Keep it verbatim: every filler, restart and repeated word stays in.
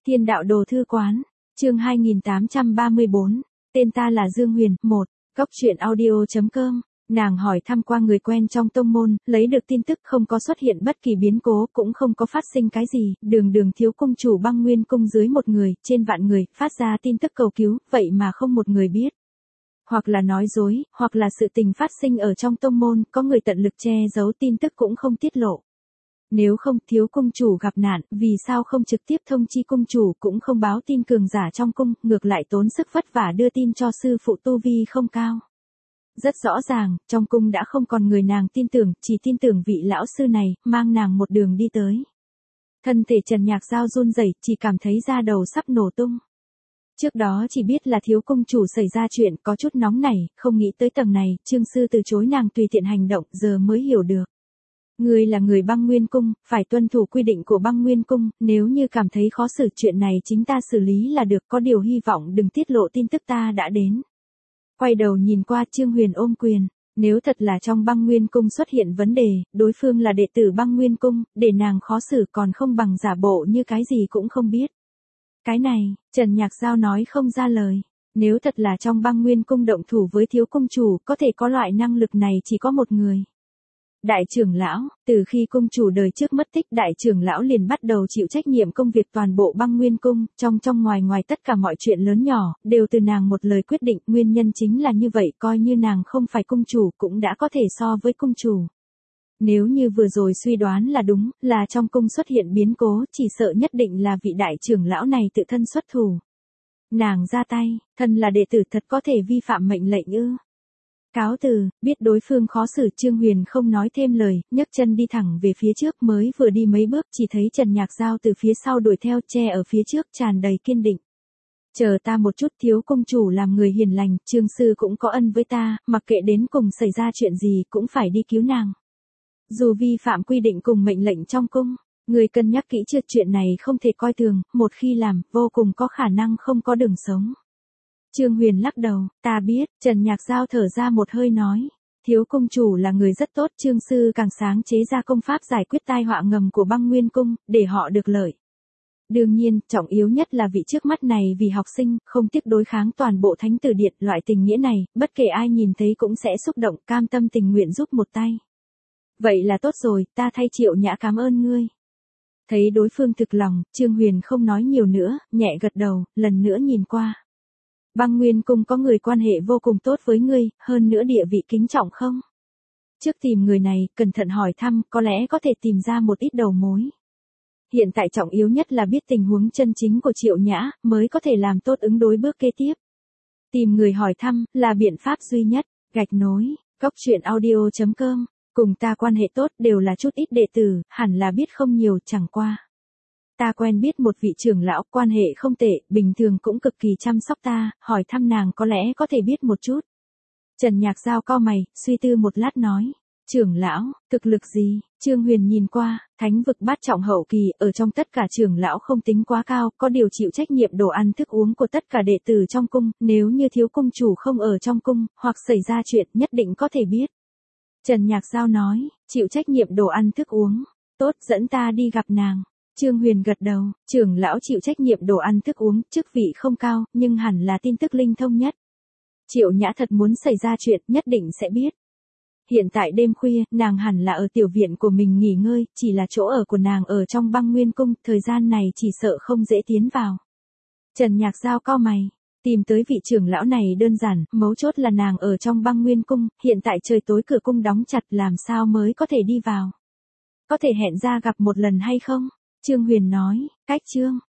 Thiên đạo đồ thư quán, chương hai nghìn tám trăm ba mươi bốn, tên ta là Dương Huyền, một, góc truyện audio.com, nàng hỏi thăm qua người quen trong tông môn, lấy được tin tức không có xuất hiện bất kỳ biến cố, cũng không có phát sinh cái gì, đường đường thiếu cung chủ băng nguyên cung dưới một người, trên vạn người, phát ra tin tức cầu cứu, vậy mà không một người biết. Hoặc là nói dối, hoặc là sự tình phát sinh ở trong tông môn, có người tận lực che giấu tin tức cũng không tiết lộ. Nếu không, thiếu cung chủ gặp nạn, vì sao không trực tiếp thông chi cung chủ, cũng không báo tin cường giả trong cung, ngược lại tốn sức vất vả đưa tin cho sư phụ tu vi không cao. Rất rõ ràng, trong cung đã không còn người nàng tin tưởng, chỉ tin tưởng vị lão sư này, mang nàng một đường đi tới. Thân thể Trần Nhạc Giao run rẩy, chỉ cảm thấy da đầu sắp nổ tung. Trước đó chỉ biết là thiếu cung chủ xảy ra chuyện, có chút nóng nảy, không nghĩ tới tầng này, Trương sư từ chối nàng tùy tiện hành động, giờ mới hiểu được. Ngươi là người băng nguyên cung, phải tuân thủ quy định của băng nguyên cung, nếu như cảm thấy khó xử chuyện này chính ta xử lý là được, có điều hy vọng đừng tiết lộ tin tức ta đã đến. Quay đầu nhìn qua Trương Huyền ôm quyền, nếu thật là trong băng nguyên cung xuất hiện vấn đề, đối phương là đệ tử băng nguyên cung, để nàng khó xử còn không bằng giả bộ như cái gì cũng không biết. Cái này, Trần Nhạc Giao nói không ra lời, nếu thật là trong băng nguyên cung động thủ với thiếu cung chủ, có thể có loại năng lực này chỉ có một người. Đại trưởng lão, từ khi cung chủ đời trước mất tích, đại trưởng lão liền bắt đầu chịu trách nhiệm công việc toàn bộ băng nguyên cung, trong trong ngoài ngoài tất cả mọi chuyện lớn nhỏ, đều từ nàng một lời quyết định, nguyên nhân chính là như vậy, coi như nàng không phải cung chủ, cũng đã có thể so với cung chủ. Nếu như vừa rồi suy đoán là đúng, là trong cung xuất hiện biến cố, chỉ sợ nhất định là vị đại trưởng lão này tự thân xuất thủ. Nàng ra tay, thân là đệ tử thật có thể vi phạm mệnh lệnh ư? Cáo từ, biết đối phương khó xử, Trương Huyền không nói thêm lời, nhấc chân đi thẳng về phía trước, mới vừa đi mấy bước chỉ thấy Trần Nhạc Giao từ phía sau đuổi theo, che ở phía trước, tràn đầy kiên định. Chờ ta một chút, thiếu cung chủ làm người hiền lành, Trương sư cũng có ân với ta, mặc kệ đến cùng xảy ra chuyện gì cũng phải đi cứu nàng. Dù vi phạm quy định cùng mệnh lệnh trong cung, người cân nhắc kỹ chưa, chuyện này không thể coi thường, một khi làm, vô cùng có khả năng không có đường sống. Trương Huyền lắc đầu, ta biết, Trần Nhạc Giao thở ra một hơi nói, thiếu cung chủ là người rất tốt, Trương sư càng sáng chế ra công pháp giải quyết tai họa ngầm của băng nguyên cung, để họ được lợi. Đương nhiên, trọng yếu nhất là vị trước mắt này vì học sinh, không tiếc đối kháng toàn bộ thánh tử điện, loại tình nghĩa này, bất kể ai nhìn thấy cũng sẽ xúc động, cam tâm tình nguyện giúp một tay. Vậy là tốt rồi, ta thay Triệu Nhã cảm ơn ngươi. Thấy đối phương thực lòng, Trương Huyền không nói nhiều nữa, nhẹ gật đầu, lần nữa nhìn qua. Băng nguyên cung có người quan hệ vô cùng tốt với ngươi, hơn nữa địa vị kính trọng không? Trước tìm người này, cẩn thận hỏi thăm, có lẽ có thể tìm ra một ít đầu mối. Hiện tại trọng yếu nhất là biết tình huống chân chính của Triệu Nhã, mới có thể làm tốt ứng đối bước kế tiếp. Tìm người hỏi thăm, là biện pháp duy nhất, gạch nối, góc truyện audio.com, cùng ta quan hệ tốt đều là chút ít đệ tử, hẳn là biết không nhiều, chẳng qua. Ta quen biết một vị trưởng lão, quan hệ không tệ, bình thường cũng cực kỳ chăm sóc ta, hỏi thăm nàng có lẽ có thể biết một chút. Trần Nhạc Giao cau mày, suy tư một lát nói, trưởng lão, thực lực gì? Trương Huyền nhìn qua, thánh vực bát trọng hậu kỳ, ở trong tất cả trưởng lão không tính quá cao, có điều chịu trách nhiệm đồ ăn thức uống của tất cả đệ tử trong cung, nếu như thiếu cung chủ không ở trong cung, hoặc xảy ra chuyện, nhất định có thể biết. Trần Nhạc Giao nói, chịu trách nhiệm đồ ăn thức uống, tốt, dẫn ta đi gặp nàng. Trương Huyền gật đầu, trưởng lão chịu trách nhiệm đồ ăn thức uống, chức vị không cao, nhưng hẳn là tin tức linh thông nhất. Triệu Nhã thật muốn xảy ra chuyện, nhất định sẽ biết. Hiện tại đêm khuya, nàng hẳn là ở tiểu viện của mình nghỉ ngơi, chỉ là chỗ ở của nàng ở trong băng nguyên cung, thời gian này chỉ sợ không dễ tiến vào. Trần Nhạc Giao cau mày, tìm tới vị trưởng lão này đơn giản, mấu chốt là nàng ở trong băng nguyên cung, hiện tại trời tối cửa cung đóng chặt, làm sao mới có thể đi vào. Có thể hẹn ra gặp một lần hay không? Trương Huyền nói, cách chương,